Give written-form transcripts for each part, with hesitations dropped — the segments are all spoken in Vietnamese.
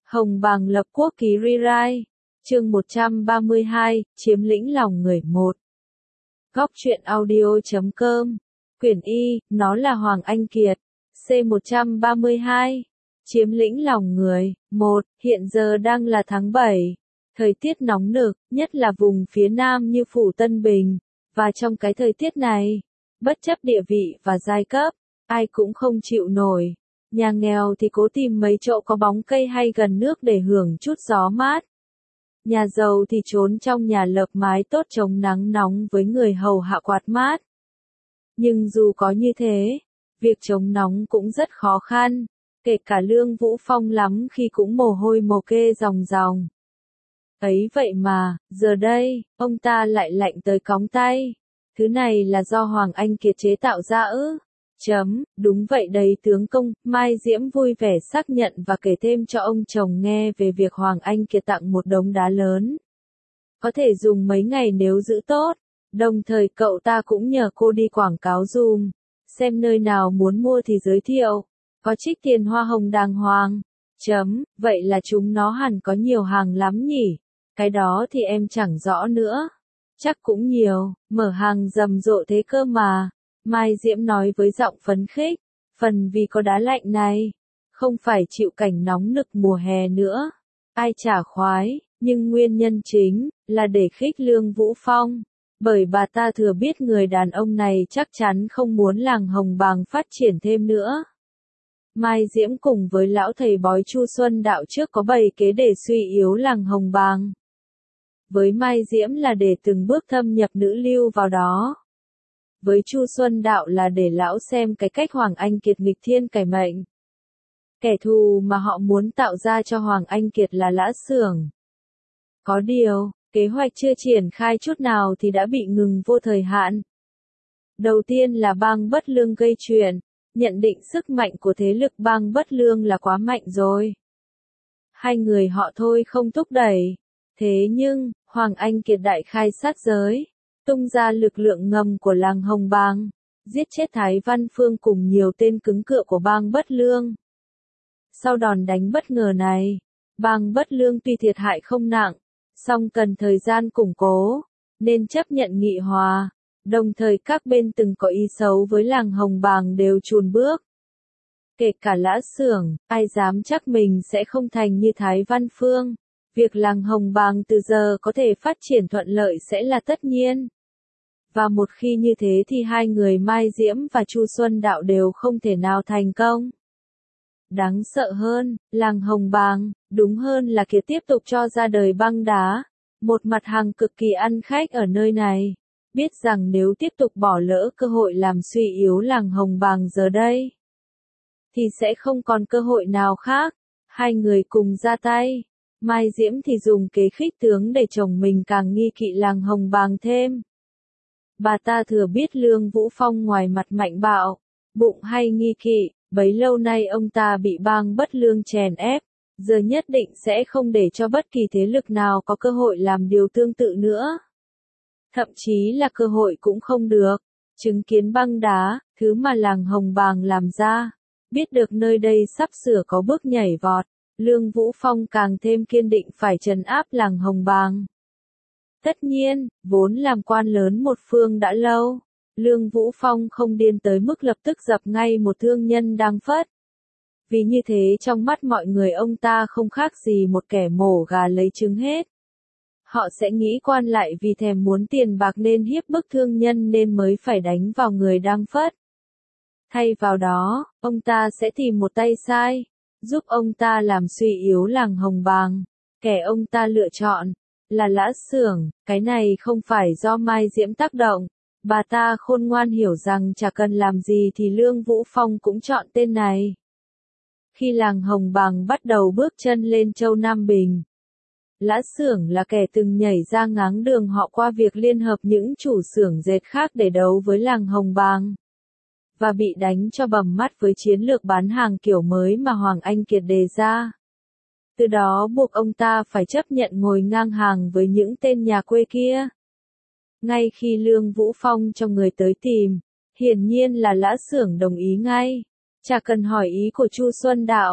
Hồng Bàng lập quốc ký rewrite. Chương 132, chiếm lĩnh lòng người 1. Góc truyện audio.com. Quyển Y, nó là Hoàng Anh Kiệt. C132. Chiếm lĩnh lòng người 1. Hiện giờ đang là tháng 7. Thời tiết nóng nực, nhất là vùng phía Nam như Phủ Tân Bình. Và trong cái thời tiết này, bất chấp địa vị và giai cấp, ai cũng không chịu nổi. Nhà nghèo thì cố tìm mấy chỗ có bóng cây hay gần nước để hưởng chút gió mát. Nhà giàu thì trốn trong nhà lợp mái tốt chống nắng nóng với người hầu hạ quạt mát. Nhưng dù có như thế, việc chống nóng cũng rất khó khăn, kể cả Lương Vũ Phong lắm khi cũng mồ hôi mồ kê ròng ròng. Ấy vậy mà, giờ đây, ông ta lại lạnh tới cóng tay. Thứ này là do Hoàng Anh Kiệt chế tạo ra ư? Đúng vậy đấy tướng công, Mai Diễm vui vẻ xác nhận và kể thêm cho ông chồng nghe về việc Hoàng Anh Kiệt tặng một đống đá lớn. Có thể dùng mấy ngày nếu giữ tốt, đồng thời cậu ta cũng nhờ cô đi quảng cáo dùm, xem nơi nào muốn mua thì giới thiệu, có trích tiền hoa hồng đàng hoàng. Vậy là chúng nó hẳn có nhiều hàng lắm nhỉ, cái đó thì em chẳng rõ nữa. Chắc cũng nhiều, mở hàng rầm rộ thế cơ mà. Mai Diễm nói với giọng phấn khích, phần vì có đá lạnh này, không phải chịu cảnh nóng nực mùa hè nữa. Ai chả khoái, nhưng nguyên nhân chính là để khích Lương Vũ Phong, bởi bà ta thừa biết người đàn ông này chắc chắn không muốn làng Hồng Bàng phát triển thêm nữa. Mai Diễm cùng với lão thầy bói Chu Xuân Đạo trước có bày kế để suy yếu làng Hồng Bàng. Với Mai Diễm là để từng bước thâm nhập nữ lưu vào đó. Với Chu Xuân Đạo là để lão xem cái cách Hoàng Anh Kiệt nghịch thiên cải mệnh. Kẻ thù mà họ muốn tạo ra cho Hoàng Anh Kiệt là Lã Xưởng. Có điều, kế hoạch chưa triển khai chút nào thì đã bị ngừng vô thời hạn. Đầu tiên là Bang Bất Lương gây chuyện, nhận định sức mạnh của thế lực Bang Bất Lương là quá mạnh rồi. Hai người họ thôi không thúc đẩy. Thế nhưng, Hoàng Anh Kiệt đại khai sát giới, tung ra lực lượng ngầm của làng Hồng Bàng, giết chết Thái Văn Phương cùng nhiều tên cứng cựa của Bang Bất Lương. Sau đòn đánh bất ngờ này, Bang Bất Lương tuy thiệt hại không nặng, song cần thời gian củng cố, nên chấp nhận nghị hòa, đồng thời các bên từng có ý xấu với làng Hồng Bàng đều chùn bước. Kể cả Lã Xưởng, ai dám chắc mình sẽ không thành như Thái Văn Phương. Việc làng Hồng Bàng từ giờ có thể phát triển thuận lợi sẽ là tất nhiên. Và một khi như thế thì hai người Mai Diễm và Chu Xuân Đạo đều không thể nào thành công. Đáng sợ hơn, làng Hồng Bàng, đúng hơn là Kiệt tiếp tục cho ra đời băng đá, một mặt hàng cực kỳ ăn khách ở nơi này. Biết rằng nếu tiếp tục bỏ lỡ cơ hội làm suy yếu làng Hồng Bàng giờ đây, thì sẽ không còn cơ hội nào khác. Hai người cùng ra tay. Mai Diễm thì dùng kế khích tướng để chồng mình càng nghi kỵ làng Hồng Bàng thêm. Bà ta thừa biết Lương Vũ Phong ngoài mặt mạnh bạo, bụng hay nghi kỵ, bấy lâu nay ông ta bị Bang Bất Lương chèn ép, giờ nhất định sẽ không để cho bất kỳ thế lực nào có cơ hội làm điều tương tự nữa. Thậm chí là cơ hội cũng không được. Chứng kiến băng đá, thứ mà làng Hồng Bàng làm ra, biết được nơi đây sắp sửa có bước nhảy vọt. Lương Vũ Phong càng thêm kiên định phải trấn áp làng Hồng Bàng. Tất nhiên, vốn làm quan lớn một phương đã lâu, Lương Vũ Phong không điên tới mức lập tức dập ngay một thương nhân đang phất. Vì như thế trong mắt mọi người ông ta không khác gì một kẻ mổ gà lấy trứng hết. Họ sẽ nghĩ quan lại vì thèm muốn tiền bạc nên hiếp bức thương nhân nên mới phải đánh vào người đang phất. Thay vào đó, ông ta sẽ tìm một tay sai, giúp ông ta làm suy yếu làng Hồng Bàng. Kẻ ông ta lựa chọn là Lã Xưởng. Cái này không phải do Mai Diễm tác động. Bà ta khôn ngoan hiểu rằng chả cần làm gì thì Lương Vũ Phong cũng chọn tên này. Khi làng Hồng Bàng bắt đầu bước chân lên châu Nam Bình, Lã Xưởng là kẻ từng nhảy ra ngáng đường họ qua việc liên hợp những chủ xưởng dệt khác để đấu với làng Hồng Bàng. Và bị đánh cho bầm mắt với chiến lược bán hàng kiểu mới mà Hoàng Anh Kiệt đề ra. Từ đó buộc ông ta phải chấp nhận ngồi ngang hàng với những tên nhà quê kia. Ngay khi Lương Vũ Phong cho người tới tìm, hiển nhiên là Lã Xưởng đồng ý ngay. Chả cần hỏi ý của Chu Xuân Đạo.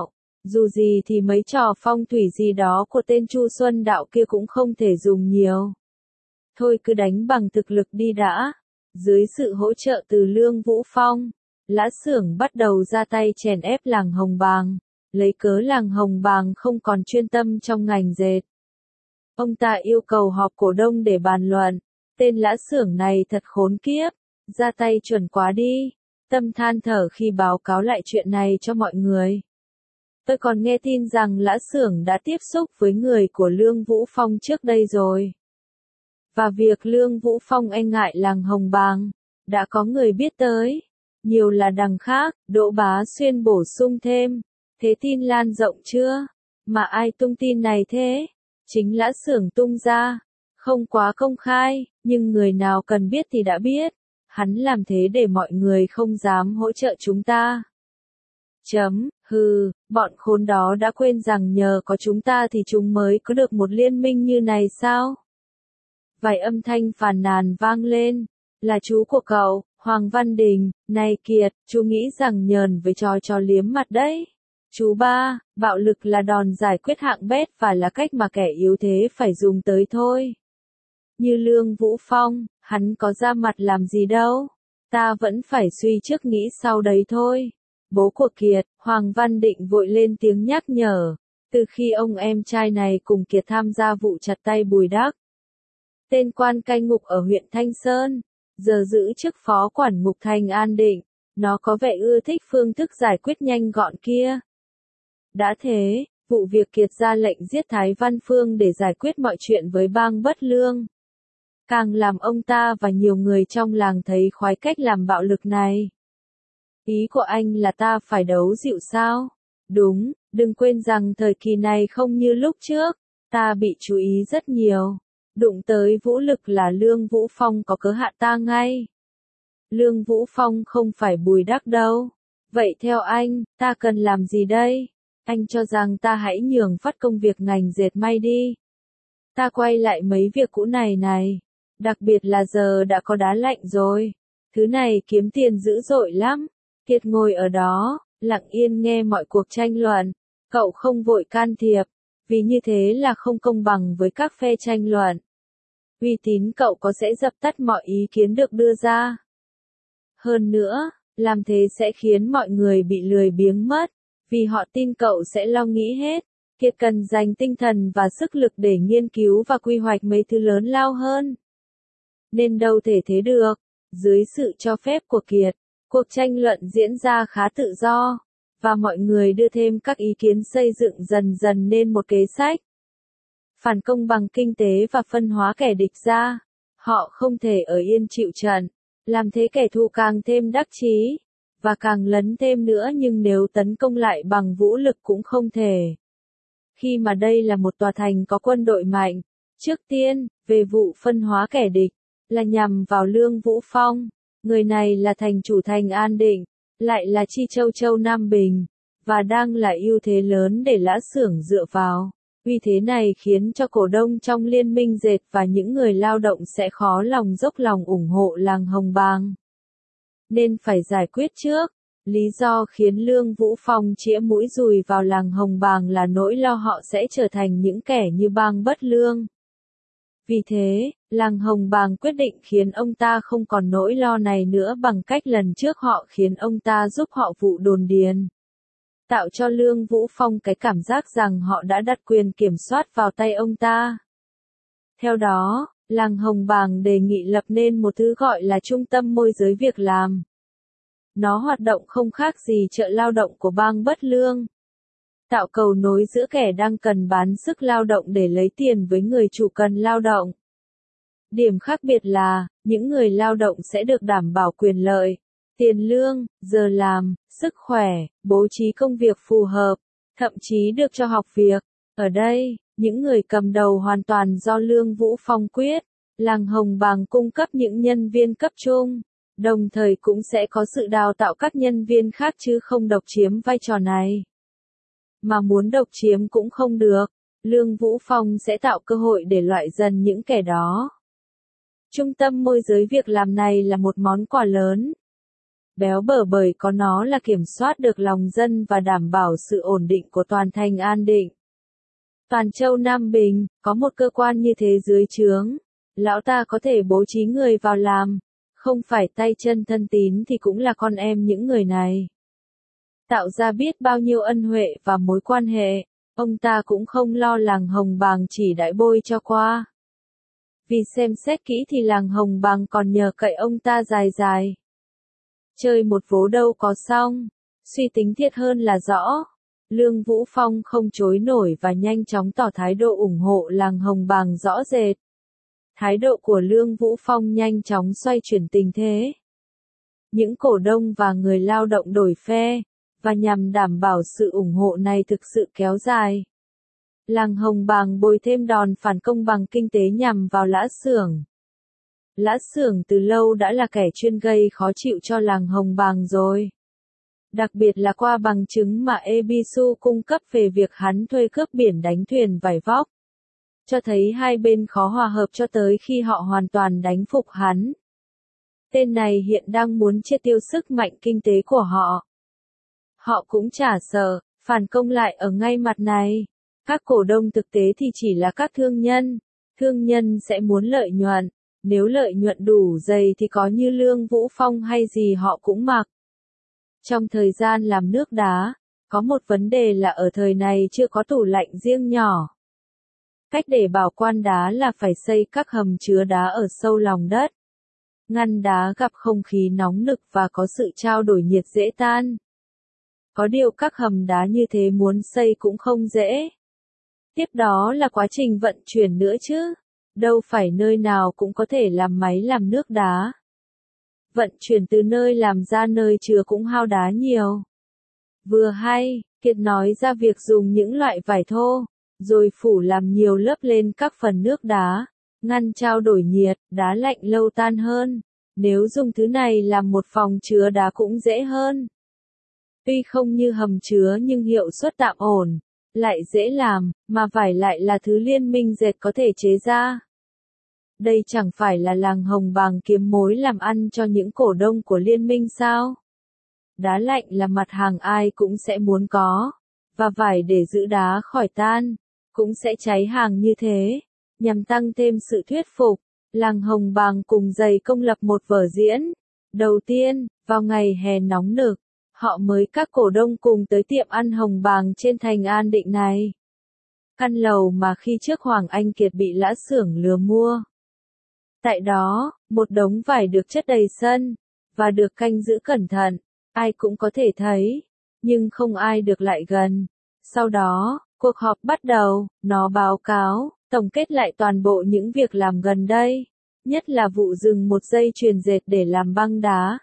Dù gì thì mấy trò phong thủy gì đó của tên Chu Xuân Đạo kia cũng không thể dùng nhiều. Thôi cứ đánh bằng thực lực đi đã. Dưới sự hỗ trợ từ Lương Vũ Phong, Lã Xưởng bắt đầu ra tay chèn ép làng Hồng Bàng, lấy cớ làng Hồng Bàng không còn chuyên tâm trong ngành dệt. Ông ta yêu cầu họp cổ đông để bàn luận, tên Lã Xưởng này thật khốn kiếp, ra tay chuẩn quá đi, tâm than thở khi báo cáo lại chuyện này cho mọi người. Tôi còn nghe tin rằng Lã Xưởng đã tiếp xúc với người của Lương Vũ Phong trước đây rồi. Và việc Lương Vũ Phong e ngại làng Hồng Bàng, đã có người biết tới. Nhiều là đằng khác, Đỗ Bá Xuyên bổ sung thêm. Thế tin lan rộng chưa? Mà ai tung tin này thế? Chính Lã Xưởng tung ra. Không quá công khai, nhưng người nào cần biết thì đã biết. Hắn làm thế để mọi người không dám hỗ trợ chúng ta. Bọn khốn đó đã quên rằng nhờ có chúng ta thì chúng mới có được một liên minh như này sao? Vài âm thanh phàn nàn vang lên. Là chú của cậu, Hoàng Văn Đình, này Kiệt, chú nghĩ rằng nhờn với trò liếm mặt đấy. Chú ba, bạo lực là đòn giải quyết hạng bét và là cách mà kẻ yếu thế phải dùng tới thôi. Như Lương Vũ Phong, hắn có ra mặt làm gì đâu. Ta vẫn phải suy trước nghĩ sau đấy thôi. Bố của Kiệt, Hoàng Văn Định vội lên tiếng nhắc nhở. Từ khi ông em trai này cùng Kiệt tham gia vụ chặt tay Bùi Đắc, tên quan cai ngục ở huyện Thanh Sơn, giờ giữ chức phó quản ngục thành An Định, nó có vẻ ưa thích phương thức giải quyết nhanh gọn kia. Đã thế, vụ việc Kiệt ra lệnh giết Thái Văn Phương để giải quyết mọi chuyện với bang Bất Lương, càng làm ông ta và nhiều người trong làng thấy khoái cách làm bạo lực này. Ý của anh là ta phải đấu dịu sao? Đúng, đừng quên rằng thời kỳ này không như lúc trước, ta bị chú ý rất nhiều. Đụng tới vũ lực là Lương Vũ Phong có cớ hạ ta ngay. Lương Vũ Phong không phải Bùi Đắc đâu. Vậy theo anh, ta cần làm gì đây? Anh cho rằng ta hãy nhường phát công việc ngành dệt may đi. Ta quay lại mấy việc cũ này. Đặc biệt là giờ đã có đá lạnh rồi. Thứ này kiếm tiền dữ dội lắm. Kiệt ngồi ở đó, lặng yên nghe mọi cuộc tranh luận. Cậu không vội can thiệp, vì như thế là không công bằng với các phe tranh luận. Uy tín cậu có sẽ dập tắt mọi ý kiến được đưa ra. Hơn nữa, làm thế sẽ khiến mọi người bị lười biếng mất, vì họ tin cậu sẽ lo nghĩ hết. Kiệt cần dành tinh thần và sức lực để nghiên cứu và quy hoạch mấy thứ lớn lao hơn. Nên đâu thể thế được. Dưới sự cho phép của Kiệt, cuộc tranh luận diễn ra khá tự do, và mọi người đưa thêm các ý kiến xây dựng dần dần nên một kế sách. Phản công bằng kinh tế và phân hóa kẻ địch ra. Họ không thể ở yên chịu trận, làm thế kẻ thù càng thêm đắc chí, và càng lấn thêm nữa, nhưng nếu tấn công lại bằng vũ lực cũng không thể. Khi mà đây là một tòa thành có quân đội mạnh, trước tiên, về vụ phân hóa kẻ địch, là nhằm vào Lương Vũ Phong. Người này là thành chủ thành An Định, lại là Chi Châu Nam Bình, và đang là ưu thế lớn để Lã Xưởng dựa vào. Vì thế này khiến cho cổ đông trong liên minh dệt và những người lao động sẽ khó lòng dốc lòng ủng hộ làng Hồng Bàng. Nên phải giải quyết trước. Lý do khiến Lương Vũ Phong chĩa mũi dùi vào làng Hồng Bàng là nỗi lo họ sẽ trở thành những kẻ như bang Bất Lương. Vì thế, làng Hồng Bàng quyết định khiến ông ta không còn nỗi lo này nữa bằng cách lần trước họ khiến ông ta giúp họ vụ đồn điền. Tạo cho Lương Vũ Phong cái cảm giác rằng họ đã đặt quyền kiểm soát vào tay ông ta. Theo đó, làng Hồng Bàng đề nghị lập nên một thứ gọi là trung tâm môi giới việc làm. Nó hoạt động không khác gì chợ lao động của bang Bất Lương. Tạo cầu nối giữa kẻ đang cần bán sức lao động để lấy tiền với người chủ cần lao động. Điểm khác biệt là, những người lao động sẽ được đảm bảo quyền lợi, tiền lương, giờ làm, sức khỏe, bố trí công việc phù hợp, thậm chí được cho học việc. Ở đây, những người cầm đầu hoàn toàn do Lương Vũ Phong quyết. Làng Hồng Bàng cung cấp những nhân viên cấp trung, đồng thời cũng sẽ có sự đào tạo các nhân viên khác chứ không độc chiếm vai trò này. Mà muốn độc chiếm cũng không được, Lương Vũ Phong sẽ tạo cơ hội để loại dần những kẻ đó. Trung tâm môi giới việc làm này là một món quà lớn. béo bở bởi có nó là kiểm soát được lòng dân và đảm bảo sự ổn định của toàn thành An Định. Toàn châu Nam Bình, có một cơ quan như thế dưới trướng, lão ta có thể bố trí người vào làm, không phải tay chân thân tín thì cũng là con em những người này. Tạo ra biết bao nhiêu ân huệ và mối quan hệ, ông ta cũng không lo làng Hồng Bàng chỉ đại bôi cho qua. Vì xem xét kỹ thì làng Hồng Bàng còn nhờ cậy ông ta dài dài. Chơi một vố đâu có xong, suy tính thiệt hơn là rõ. Lương Vũ Phong không chối nổi và nhanh chóng tỏ thái độ ủng hộ làng Hồng Bàng rõ rệt. Thái độ của Lương Vũ Phong nhanh chóng xoay chuyển tình thế. Những cổ đông và người lao động đổi phe, và nhằm đảm bảo sự ủng hộ này thực sự kéo dài. Làng Hồng Bàng bồi thêm đòn phản công bằng kinh tế nhằm vào Lã Xưởng. Lã Xưởng từ lâu đã là kẻ chuyên gây khó chịu cho làng Hồng Bàng rồi. Đặc biệt là qua bằng chứng mà Ebisu cung cấp về việc hắn thuê cướp biển đánh thuyền vải vóc. Cho thấy hai bên khó hòa hợp cho tới khi họ hoàn toàn đánh phục hắn. Tên này hiện đang muốn triệt tiêu sức mạnh kinh tế của họ. Họ cũng chả sợ, phản công lại ở ngay mặt này. Các cổ đông thực tế thì chỉ là các thương nhân sẽ muốn lợi nhuận, nếu lợi nhuận đủ dày thì có như Lương Vũ Phong hay gì họ cũng mặc. Trong thời gian làm nước đá, có một vấn đề là ở thời này chưa có tủ lạnh riêng nhỏ. Cách để bảo quản đá là phải xây các hầm chứa đá ở sâu lòng đất. Ngăn đá gặp không khí nóng nực và có sự trao đổi nhiệt dễ tan. Có điều các hầm đá như thế muốn xây cũng không dễ. Tiếp đó là quá trình vận chuyển nữa chứ. Đâu phải nơi nào cũng có thể làm máy làm nước đá. Vận chuyển từ nơi làm ra nơi chứa cũng hao đá nhiều. Vừa hay, Kiệt nói ra việc dùng những loại vải thô, rồi phủ làm nhiều lớp lên các phần nước đá, ngăn trao đổi nhiệt, đá lạnh lâu tan hơn. Nếu dùng thứ này làm một phòng chứa đá cũng dễ hơn. Tuy không như hầm chứa nhưng hiệu suất tạm ổn, lại dễ làm, mà vải lại là thứ Liên minh dệt có thể chế ra. Đây chẳng phải là làng Hồng Bàng kiếm mối làm ăn cho những cổ đông của liên minh sao? Đá lạnh là mặt hàng ai cũng sẽ muốn có, và vải để giữ đá khỏi tan, cũng sẽ cháy hàng như thế. Nhằm tăng thêm sự thuyết phục, làng Hồng Bàng cùng dày công lập một vở diễn. Đầu tiên, vào ngày hè nóng nực, họ mời các cổ đông cùng tới tiệm ăn Hồng Bàng trên thành An Định này. Căn lầu mà khi trước Hoàng Anh Kiệt bị Lã Xưởng lừa mua. Tại đó, một đống vải được chất đầy sân, và được canh giữ cẩn thận, ai cũng có thể thấy, nhưng không ai được lại gần. Sau đó, cuộc họp bắt đầu, nó báo cáo, tổng kết lại toàn bộ những việc làm gần đây, nhất là vụ dừng một dây chuyền dệt để làm băng đá.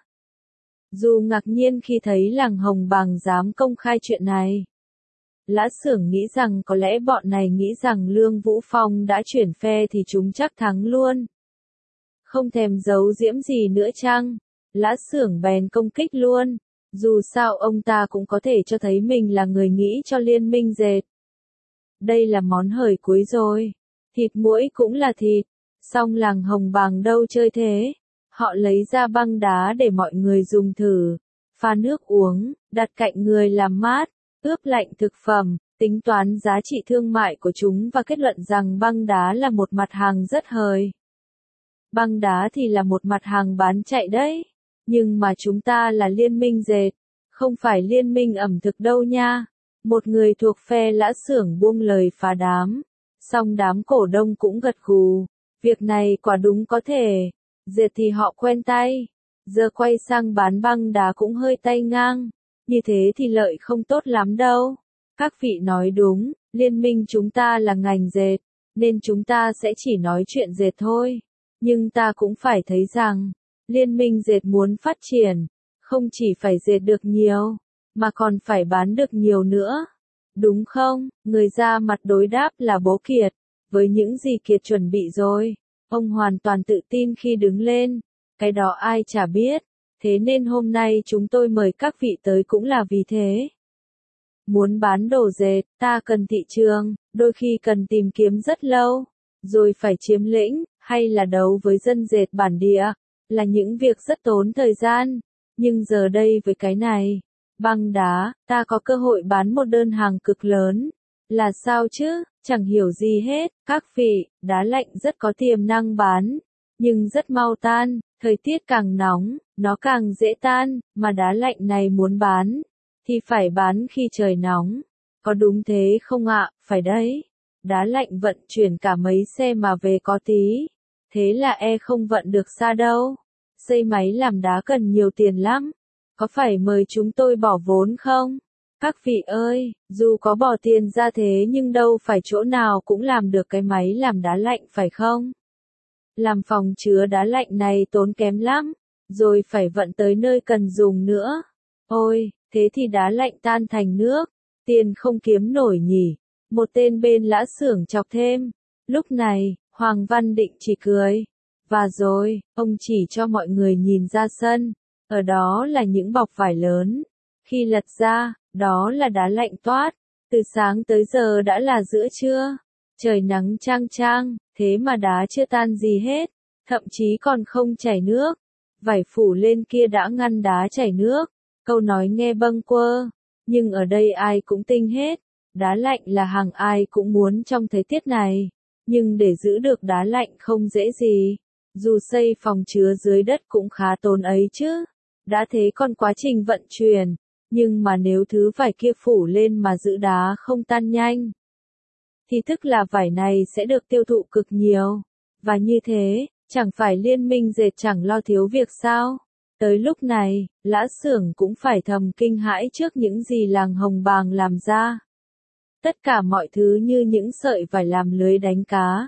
Dù ngạc nhiên khi thấy làng Hồng Bàng dám công khai chuyện này. Lã Xưởng nghĩ rằng có lẽ bọn này nghĩ rằng Lương Vũ Phong đã chuyển phe thì chúng chắc thắng luôn. Không thèm giấu giễm gì nữa chăng? Lã Xưởng bèn công kích luôn. Dù sao ông ta cũng có thể cho thấy mình là người nghĩ cho liên minh dệt. Đây là món hời cuối rồi. Thịt muỗi cũng là thịt. Song làng Hồng Bàng đâu chơi thế. Họ lấy ra băng đá để mọi người dùng thử. Pha nước uống, đặt cạnh người làm mát, ướp lạnh thực phẩm, tính toán giá trị thương mại của chúng và kết luận rằng băng đá là một mặt hàng rất hời. Băng đá thì là một mặt hàng bán chạy đấy. Nhưng mà chúng ta là liên minh dệt, không phải liên minh ẩm thực đâu nha. Một người thuộc phe Lã Xưởng buông lời phá đám. Song đám cổ đông cũng gật gù. Việc này quả đúng có thể. Dệt thì họ quen tay. Giờ quay sang bán băng đá cũng hơi tay ngang. Như thế thì lợi không tốt lắm đâu. Các vị nói đúng, liên minh chúng ta là ngành dệt, nên chúng ta sẽ chỉ nói chuyện dệt thôi. Nhưng ta cũng phải thấy rằng, liên minh dệt muốn phát triển, không chỉ phải dệt được nhiều, mà còn phải bán được nhiều nữa. Đúng không? Người ra mặt đối đáp là bố Kiệt. Với những gì Kiệt chuẩn bị rồi, ông hoàn toàn tự tin khi đứng lên. Cái đó ai chả biết. Thế nên hôm nay chúng tôi mời các vị tới cũng là vì thế. Muốn bán đồ dệt, ta cần thị trường, đôi khi cần tìm kiếm rất lâu, rồi phải chiếm lĩnh, hay là đấu với dân dệt bản địa, là những việc rất tốn thời gian. Nhưng giờ đây với cái này, băng đá, ta có cơ hội bán một đơn hàng cực lớn. Là sao chứ, chẳng hiểu gì hết, các vị, đá lạnh rất có tiềm năng bán, nhưng rất mau tan, thời tiết càng nóng, nó càng dễ tan, mà đá lạnh này muốn bán, thì phải bán khi trời nóng. Có đúng thế không ạ? Phải đấy. Đá lạnh vận chuyển cả mấy xe mà về có tí. Thế là không vận được xa đâu. Xây máy làm đá cần nhiều tiền lắm. Có phải mời chúng tôi bỏ vốn không? Các vị ơi, dù có bỏ tiền ra thế nhưng đâu phải chỗ nào cũng làm được cái máy làm đá lạnh phải không? Làm phòng chứa đá lạnh này tốn kém lắm, rồi phải vận tới nơi cần dùng nữa. Ôi, thế thì đá lạnh tan thành nước, tiền không kiếm nổi nhỉ? Một tên bên lã xưởng chọc thêm. Lúc này, Hoàng Văn Định chỉ cười. Và rồi, ông chỉ cho mọi người nhìn ra sân. Ở đó là những bọc vải lớn. Khi lật ra, đó là đá lạnh toát. Từ sáng tới giờ đã là giữa trưa. Trời nắng chang chang, thế mà đá chưa tan gì hết. Thậm chí còn không chảy nước. Vải phủ lên kia đã ngăn đá chảy nước. Câu nói nghe bâng quơ. Nhưng ở đây ai cũng tinh hết. Đá lạnh là hàng ai cũng muốn trong thời tiết này. Nhưng để giữ được đá lạnh không dễ gì. Dù xây phòng chứa dưới đất cũng khá tốn ấy chứ. Đã thế còn quá trình vận chuyển. Nhưng mà nếu thứ vải kia phủ lên mà giữ đá không tan nhanh, thì tức là vải này sẽ được tiêu thụ cực nhiều. Và như thế, chẳng phải liên minh dệt chẳng lo thiếu việc sao? Tới lúc này, lã xưởng cũng phải thầm kinh hãi trước những gì làng Hồng Bàng làm ra. Tất cả mọi thứ như những sợi vải làm lưới đánh cá.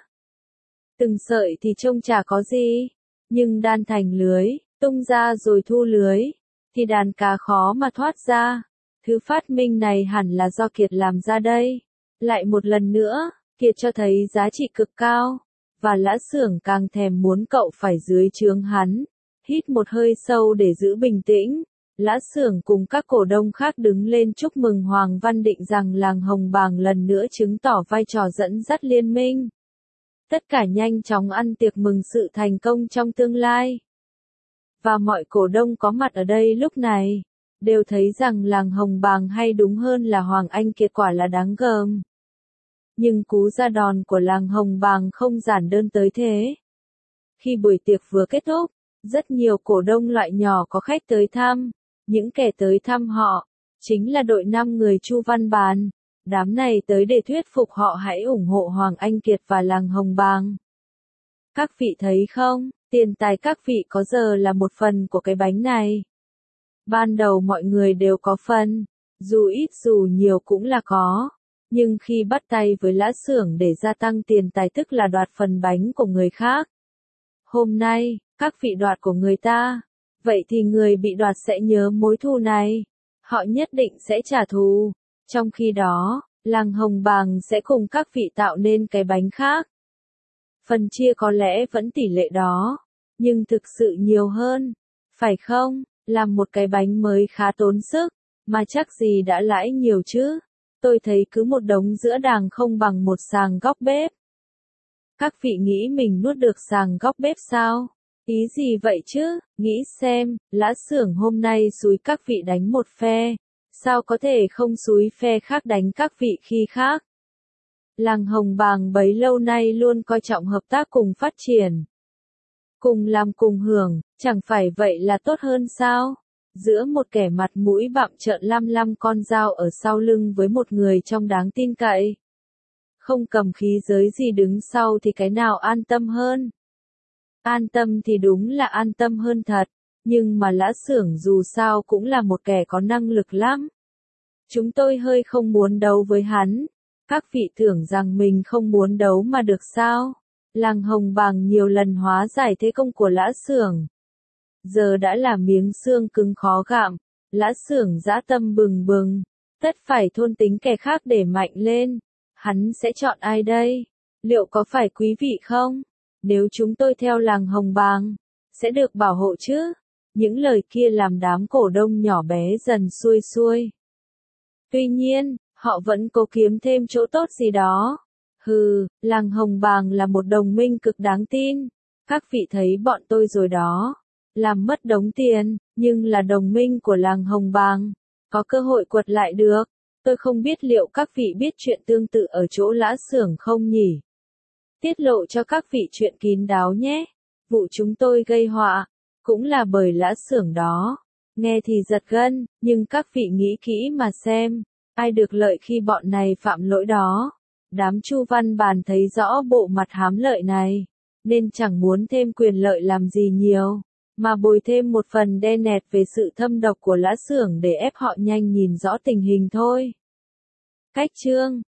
Từng sợi thì trông chả có gì, nhưng đan thành lưới, tung ra rồi thu lưới, thì đàn cá khó mà thoát ra. Thứ phát minh này hẳn là do Kiệt làm ra đây. Lại một lần nữa, Kiệt cho thấy giá trị cực cao, và lã xưởng càng thèm muốn cậu phải dưới trướng hắn. Hít một hơi sâu để giữ bình tĩnh. Lã xưởng cùng các cổ đông khác đứng lên chúc mừng Hoàng Văn Định rằng làng Hồng Bàng lần nữa chứng tỏ vai trò dẫn dắt liên minh. Tất cả nhanh chóng ăn tiệc mừng sự thành công trong tương lai. Và mọi cổ đông có mặt ở đây lúc này, đều thấy rằng làng Hồng Bàng hay đúng hơn là Hoàng Anh Kiệt quả là đáng gờm. Nhưng cú ra đòn của làng Hồng Bàng không giản đơn tới thế. Khi buổi tiệc vừa kết thúc, rất nhiều cổ đông loại nhỏ có khách tới thăm. Những kẻ tới thăm họ, chính là đội 5 người Chu Văn Bàn. Đám này tới để thuyết phục họ hãy ủng hộ Hoàng Anh Kiệt và làng Hồng Bàng. Các vị thấy không, tiền tài các vị có giờ là một phần của cái bánh này. Ban đầu mọi người đều có phần, dù ít dù nhiều cũng là có. Nhưng khi bắt tay với lã xưởng để gia tăng tiền tài tức là đoạt phần bánh của người khác. Hôm nay, các vị đoạt của người ta, vậy thì người bị đoạt sẽ nhớ mối thù này. Họ nhất định sẽ trả thù. Trong khi đó, làng Hồng Bàng sẽ cùng các vị tạo nên cái bánh khác. Phần chia có lẽ vẫn tỷ lệ đó, nhưng thực sự nhiều hơn. Phải không? Làm một cái bánh mới khá tốn sức, mà chắc gì đã lãi nhiều chứ. Tôi thấy cứ một đống giữa đàng không bằng một sàng góc bếp. Các vị nghĩ mình nuốt được sàng góc bếp sao? Ý gì vậy chứ? Nghĩ xem, lã xưởng hôm nay xúi các vị đánh một phe. Sao có thể không xúi phe khác đánh các vị khi khác? Làng Hồng Bàng bấy lâu nay luôn coi trọng hợp tác cùng phát triển. Cùng làm cùng hưởng, chẳng phải vậy là tốt hơn sao? Giữa một kẻ mặt mũi bặm trợn lăm con dao ở sau lưng với một người trong đáng tin cậy. Không cầm khí giới gì đứng sau thì cái nào an tâm hơn? An tâm thì đúng là an tâm hơn thật, nhưng mà lã xưởng dù sao cũng là một kẻ có năng lực lắm. Chúng tôi hơi không muốn đấu với hắn. Các vị tưởng rằng mình không muốn đấu mà được sao? Làng Hồng Bàng nhiều lần hóa giải thế công của lã xưởng. Giờ đã là miếng xương cứng khó gặm, lã xưởng dã tâm bừng bừng, tất phải thôn tính kẻ khác để mạnh lên. Hắn sẽ chọn ai đây? Liệu có phải quý vị không? Nếu chúng tôi theo làng Hồng Bàng, sẽ được bảo hộ chứ? Những lời kia làm đám cổ đông nhỏ bé dần xuôi xuôi. Tuy nhiên, họ vẫn cố kiếm thêm chỗ tốt gì đó. Hừ, làng Hồng Bàng là một đồng minh cực đáng tin. Các vị thấy bọn tôi rồi đó. làm mất đống tiền, nhưng là đồng minh của làng Hồng Bàng, có cơ hội quật lại được. Tôi không biết liệu các vị biết chuyện tương tự ở chỗ Lã Xưởng không nhỉ? Tiết lộ cho các vị chuyện kín đáo nhé. Vụ chúng tôi gây họa, cũng là bởi Lã Xưởng đó. Nghe thì giật gân, nhưng các vị nghĩ kỹ mà xem, ai được lợi khi bọn này phạm lỗi đó. Đám Chu Văn Bàn thấy rõ bộ mặt hám lợi này, nên chẳng muốn thêm quyền lợi làm gì nhiều, mà bồi thêm một phần đen nẹt về sự thâm độc của Lã Xưởng để ép họ nhanh nhìn rõ tình hình thôi. Cách chương